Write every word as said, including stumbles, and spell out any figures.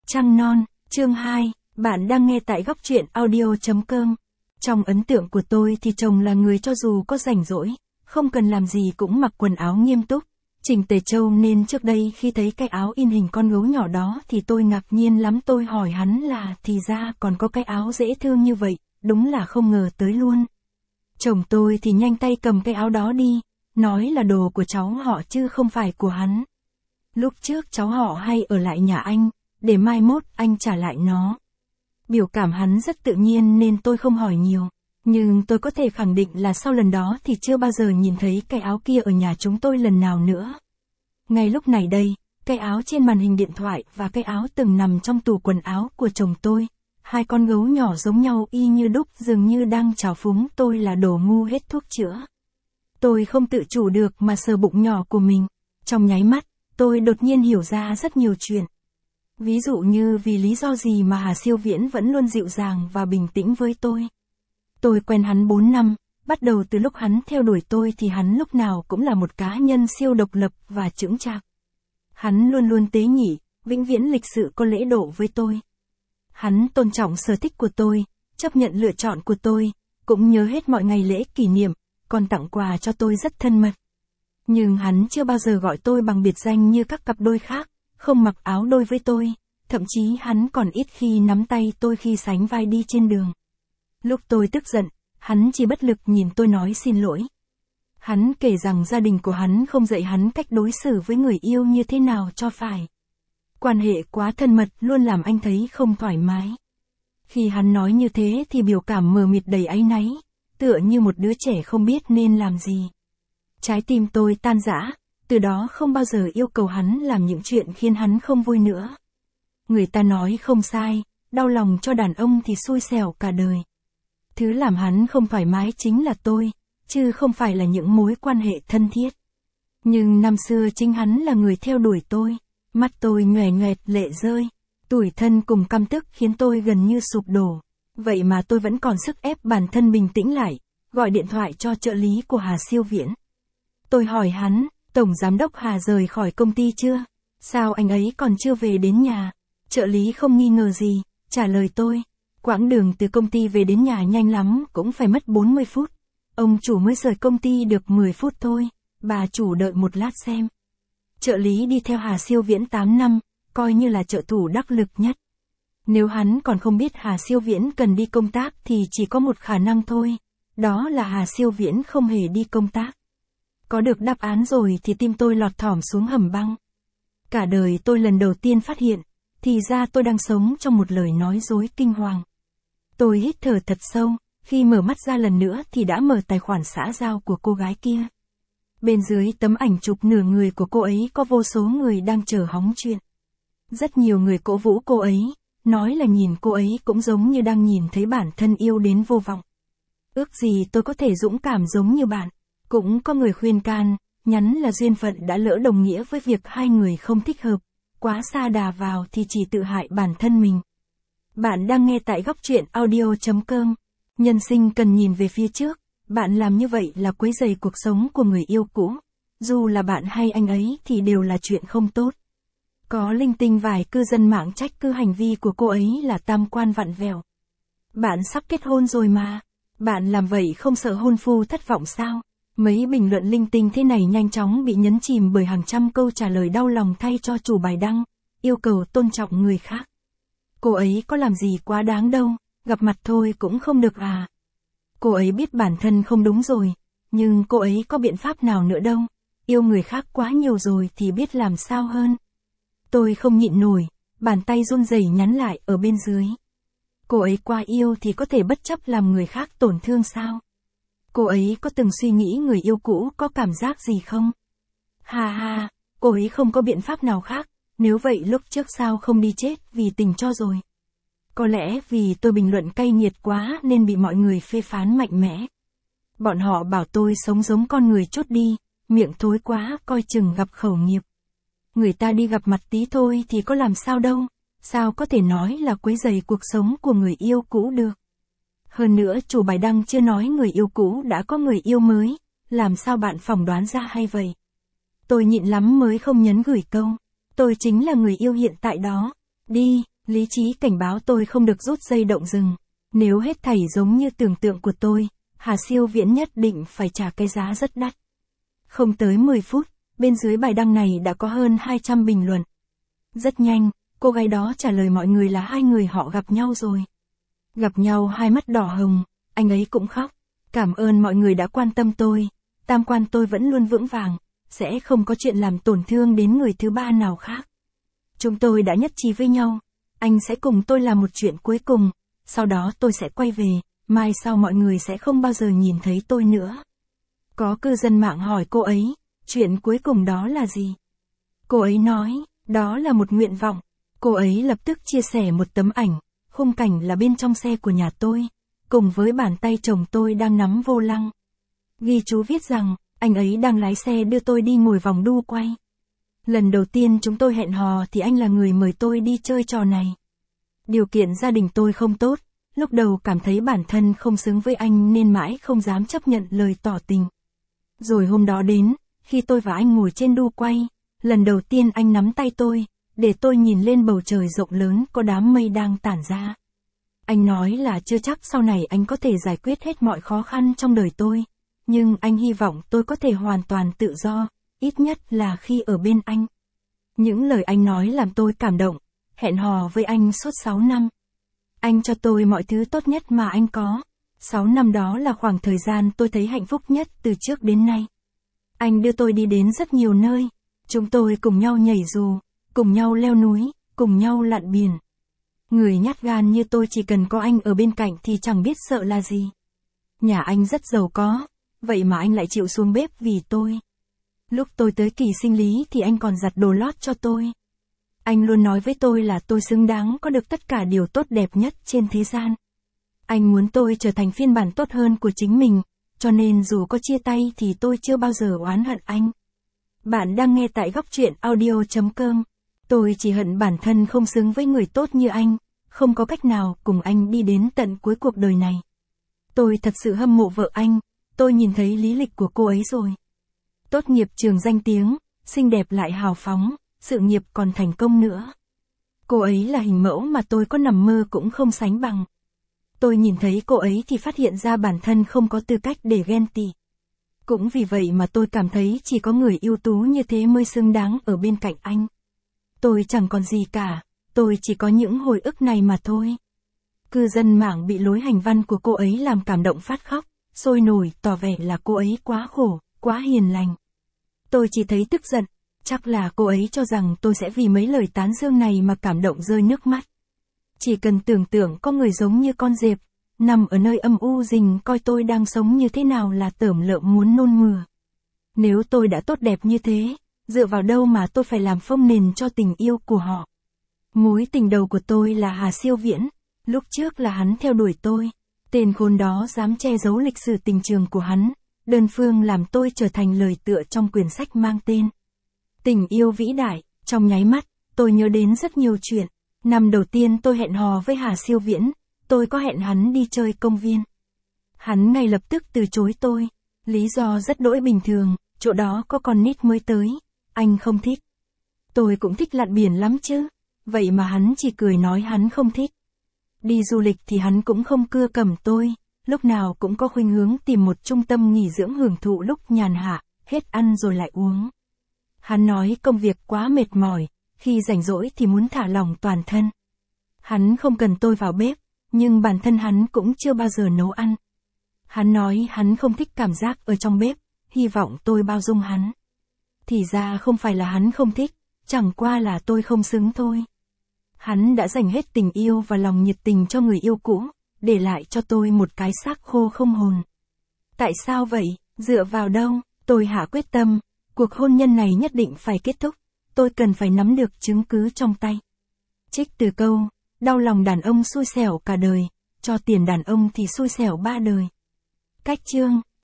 Trăng non, chương hai, bạn đang nghe tại góc truyện audio chấm com. Trong ấn tượng của tôi thì chồng là người cho dù có rảnh rỗi, không cần làm gì cũng mặc quần áo nghiêm túc, chỉnh tề trâu, nên trước đây khi thấy cái áo in hình con gấu nhỏ đó thì tôi ngạc nhiên lắm. Tôi hỏi hắn là thì ra còn có cái áo dễ thương như vậy, đúng là không ngờ tới luôn. Chồng tôi thì nhanh tay cầm cái áo đó đi, nói là đồ của cháu họ chứ không phải của hắn. Lúc trước cháu họ hay ở lại nhà anh, để mai mốt anh trả lại nó. Biểu cảm hắn rất tự nhiên nên tôi không hỏi nhiều, nhưng tôi có thể khẳng định là sau lần đó thì chưa bao giờ nhìn thấy cái áo kia ở nhà chúng tôi lần nào nữa. Ngay lúc này đây, cái áo trên màn hình điện thoại và cái áo từng nằm trong tủ quần áo của chồng tôi, hai con gấu nhỏ giống nhau y như đúc, dường như đang trào phúng tôi là đồ ngu hết thuốc chữa. Tôi không tự chủ được mà sờ bụng nhỏ của mình. Trong nháy mắt, tôi đột nhiên hiểu ra rất nhiều chuyện. Ví dụ như vì lý do gì mà Hà Siêu Viễn vẫn luôn dịu dàng và bình tĩnh với tôi. Tôi quen hắn bốn năm, bắt đầu từ lúc hắn theo đuổi tôi thì hắn lúc nào cũng là một cá nhân siêu độc lập và chững chạc. Hắn luôn luôn tế nhị, vĩnh viễn lịch sự có lễ độ với tôi. Hắn tôn trọng sở thích của tôi, chấp nhận lựa chọn của tôi, cũng nhớ hết mọi ngày lễ kỷ niệm, còn tặng quà cho tôi rất thân mật. Nhưng hắn chưa bao giờ gọi tôi bằng biệt danh như các cặp đôi khác, không mặc áo đôi với tôi, thậm chí hắn còn ít khi nắm tay tôi khi sánh vai đi trên đường. Lúc tôi tức giận, hắn chỉ bất lực nhìn tôi nói xin lỗi. Hắn kể rằng gia đình của hắn không dạy hắn cách đối xử với người yêu như thế nào cho phải. Quan hệ quá thân mật luôn làm anh thấy không thoải mái. Khi hắn nói như thế thì biểu cảm mờ mịt đầy áy náy, tựa như một đứa trẻ không biết nên làm gì. Trái tim tôi tan rã, từ đó không bao giờ yêu cầu hắn làm những chuyện khiến hắn không vui nữa. Người ta nói không sai, đau lòng cho đàn ông thì xui xẻo cả đời. Thứ làm hắn không thoải mái chính là tôi, chứ không phải là những mối quan hệ thân thiết. Nhưng năm xưa chính hắn là người theo đuổi tôi, mắt tôi nhoẻn nhoẹt lệ rơi, tủi thân cùng căm tức khiến tôi gần như sụp đổ. Vậy mà tôi vẫn còn sức ép bản thân bình tĩnh lại, gọi điện thoại cho trợ lý của Hà Siêu Viễn. Tôi hỏi hắn, Tổng Giám đốc Hà rời khỏi công ty chưa? Sao anh ấy còn chưa về đến nhà? Trợ lý không nghi ngờ gì, trả lời tôi. Quãng đường từ công ty về đến nhà nhanh lắm cũng phải mất bốn mươi phút. Ông chủ mới rời công ty được mười phút thôi, bà chủ đợi một lát xem. Trợ lý đi theo Hà Siêu Viễn tám năm, coi như là trợ thủ đắc lực nhất. Nếu hắn còn không biết Hà Siêu Viễn cần đi công tác thì chỉ có một khả năng thôi, đó là Hà Siêu Viễn không hề đi công tác. Có được đáp án rồi thì tim tôi lọt thỏm xuống hầm băng. Cả đời tôi lần đầu tiên phát hiện, thì ra tôi đang sống trong một lời nói dối kinh hoàng. Tôi hít thở thật sâu, khi mở mắt ra lần nữa thì đã mở tài khoản xã giao của cô gái kia. Bên dưới tấm ảnh chụp nửa người của cô ấy có vô số người đang chờ hóng chuyện. Rất nhiều người cổ vũ cô ấy, nói là nhìn cô ấy cũng giống như đang nhìn thấy bản thân yêu đến vô vọng. Ước gì tôi có thể dũng cảm giống như bạn. Cũng có người khuyên can, nhắn là duyên phận đã lỡ đồng nghĩa với việc hai người không thích hợp, quá sa đà vào thì chỉ tự hại bản thân mình. Bạn đang nghe tại góc truyện audio chấm com. Nhân sinh cần nhìn về phía trước, bạn làm như vậy là quấy rầy cuộc sống của người yêu cũ. Dù là bạn hay anh ấy thì đều là chuyện không tốt. Có linh tinh vài cư dân mạng trách cứ hành vi của cô ấy là tam quan vặn vẹo. Bạn sắp kết hôn rồi mà, bạn làm vậy không sợ hôn phu thất vọng sao? Mấy bình luận linh tinh thế này nhanh chóng bị nhấn chìm bởi hàng trăm câu trả lời đau lòng thay cho chủ bài đăng, yêu cầu tôn trọng người khác. Cô ấy có làm gì quá đáng đâu, gặp mặt thôi cũng không được à. Cô ấy biết bản thân không đúng rồi, nhưng cô ấy có biện pháp nào nữa đâu, yêu người khác quá nhiều rồi thì biết làm sao hơn. Tôi không nhịn nổi, bàn tay run rẩy nhắn lại ở bên dưới. Cô ấy quá yêu thì có thể bất chấp làm người khác tổn thương sao? Cô ấy có từng suy nghĩ người yêu cũ có cảm giác gì không? Ha ha, cô ấy không có biện pháp nào khác, nếu vậy lúc trước sao không đi chết vì tình cho rồi. Có lẽ vì tôi bình luận cay nghiệt quá nên bị mọi người phê phán mạnh mẽ. Bọn họ bảo tôi sống giống con người chốt đi, miệng thối quá coi chừng gặp khẩu nghiệp. Người ta đi gặp mặt tí thôi thì có làm sao đâu, sao có thể nói là quấy rầy cuộc sống của người yêu cũ được. Hơn nữa chủ bài đăng chưa nói người yêu cũ đã có người yêu mới, làm sao bạn phỏng đoán ra hay vậy? Tôi nhịn lắm mới không nhấn gửi câu, tôi chính là người yêu hiện tại đó. Đi, Lý trí cảnh báo tôi không được rút dây động rừng. Nếu hết thảy giống như tưởng tượng của tôi, Hà Siêu Viễn nhất định phải trả cái giá rất đắt. Không tới mười phút, bên dưới bài đăng này đã có hơn hai trăm bình luận. Rất nhanh, cô gái đó trả lời mọi người là hai người họ gặp nhau rồi. Gặp nhau hai mắt đỏ hồng, anh ấy cũng khóc. Cảm ơn mọi người đã quan tâm tôi, tam quan tôi vẫn luôn vững vàng, sẽ không có chuyện làm tổn thương đến người thứ ba nào khác. Chúng tôi đã nhất trí với nhau, anh sẽ cùng tôi làm một chuyện cuối cùng, sau đó tôi sẽ quay về, mai sau mọi người sẽ không bao giờ nhìn thấy tôi nữa. Có cư dân mạng hỏi cô ấy, chuyện cuối cùng đó là gì? Cô ấy nói, đó là một nguyện vọng. Cô ấy lập tức chia sẻ một tấm ảnh, khung cảnh là bên trong xe của nhà tôi, cùng với bàn tay chồng tôi đang nắm vô lăng. Ghi chú viết rằng, anh ấy đang lái xe đưa tôi đi ngồi vòng đu quay. Lần đầu tiên chúng tôi hẹn hò thì anh là người mời tôi đi chơi trò này. Điều kiện gia đình tôi không tốt, lúc đầu cảm thấy bản thân không xứng với anh nên mãi không dám chấp nhận lời tỏ tình. Rồi hôm đó đến, khi tôi và anh ngồi trên đu quay, lần đầu tiên anh nắm tay tôi, để tôi nhìn lên bầu trời rộng lớn có đám mây đang tản ra. Anh nói là chưa chắc sau này anh có thể giải quyết hết mọi khó khăn trong đời tôi, nhưng anh hy vọng tôi có thể hoàn toàn tự do, ít nhất là khi ở bên anh. Những lời anh nói làm tôi cảm động, hẹn hò với anh suốt sáu năm. Anh cho tôi mọi thứ tốt nhất mà anh có. sáu năm đó là khoảng thời gian tôi thấy hạnh phúc nhất từ trước đến nay. Anh đưa tôi đi đến rất nhiều nơi. Chúng tôi cùng nhau nhảy dù, cùng nhau leo núi, cùng nhau lặn biển. Người nhát gan như tôi chỉ cần có anh ở bên cạnh thì chẳng biết sợ là gì. Nhà anh rất giàu có, vậy mà anh lại chịu xuống bếp vì tôi. Lúc tôi tới kỳ sinh lý thì anh còn giặt đồ lót cho tôi. Anh luôn nói với tôi là tôi xứng đáng có được tất cả điều tốt đẹp nhất trên thế gian. Anh muốn tôi trở thành phiên bản tốt hơn của chính mình, cho nên dù có chia tay thì tôi chưa bao giờ oán hận anh. Bạn đang nghe tại góc truyện audio chấm com. Tôi chỉ hận bản thân không xứng với người tốt như anh, không có cách nào cùng anh đi đến tận cuối cuộc đời này. Tôi thật sự hâm mộ vợ anh, tôi nhìn thấy lý lịch của cô ấy rồi. Tốt nghiệp trường danh tiếng, xinh đẹp lại hào phóng, sự nghiệp còn thành công nữa. Cô ấy là hình mẫu mà tôi có nằm mơ cũng không sánh bằng. Tôi nhìn thấy cô ấy thì phát hiện ra bản thân không có tư cách để ghen tị. Cũng vì vậy mà tôi cảm thấy chỉ có người ưu tú như thế mới xứng đáng ở bên cạnh anh. Tôi chẳng còn gì cả, tôi chỉ có những hồi ức này mà thôi. Cư dân mạng bị lối hành văn của cô ấy làm cảm động phát khóc, sôi nổi tỏ vẻ là cô ấy quá khổ, quá hiền lành. Tôi chỉ thấy tức giận, chắc là cô ấy cho rằng tôi sẽ vì mấy lời tán dương này mà cảm động rơi nước mắt. Chỉ cần tưởng tượng có người giống như con dẹp, nằm ở nơi âm u rình coi tôi đang sống như thế nào là tởm lợm muốn nôn mửa. Nếu tôi đã tốt đẹp như thế, dựa vào đâu mà tôi phải làm phông nền cho tình yêu của họ. Mối tình đầu của tôi là Hà Siêu Viễn, lúc trước là hắn theo đuổi tôi. Tên khốn đó dám che giấu lịch sử tình trường của hắn, đơn phương làm tôi trở thành lời tựa trong quyển sách mang tên Tình yêu vĩ đại. Trong nháy mắt, tôi nhớ đến rất nhiều chuyện. Năm đầu tiên tôi hẹn hò với Hà Siêu Viễn, tôi có hẹn hắn đi chơi công viên. Hắn ngay lập tức từ chối tôi. Lý do rất đỗi bình thường, chỗ đó có con nít mới tới, anh không thích. Tôi cũng thích lặn biển lắm chứ, vậy mà hắn chỉ cười nói hắn không thích. Đi du lịch thì hắn cũng không cưa cầm tôi, lúc nào cũng có khuynh hướng tìm một trung tâm nghỉ dưỡng hưởng thụ lúc nhàn hạ, hết ăn rồi lại uống. Hắn nói công việc quá mệt mỏi, khi rảnh rỗi thì muốn thả lỏng toàn thân. Hắn không cần tôi vào bếp, nhưng bản thân hắn cũng chưa bao giờ nấu ăn. Hắn nói hắn không thích cảm giác ở trong bếp, hy vọng tôi bao dung hắn. Thì ra không phải là hắn không thích, chẳng qua là tôi không xứng thôi. Hắn đã dành hết tình yêu và lòng nhiệt tình cho người yêu cũ, để lại cho tôi một cái xác khô không hồn. Tại sao vậy? Dựa vào đâu? Tôi hạ quyết tâm, cuộc hôn nhân này nhất định phải kết thúc, tôi cần phải nắm được chứng cứ trong tay. Trích từ câu, đau lòng đàn ông xui xẻo cả đời, cho tiền đàn ông thì xui xẻo ba đời. Cách chương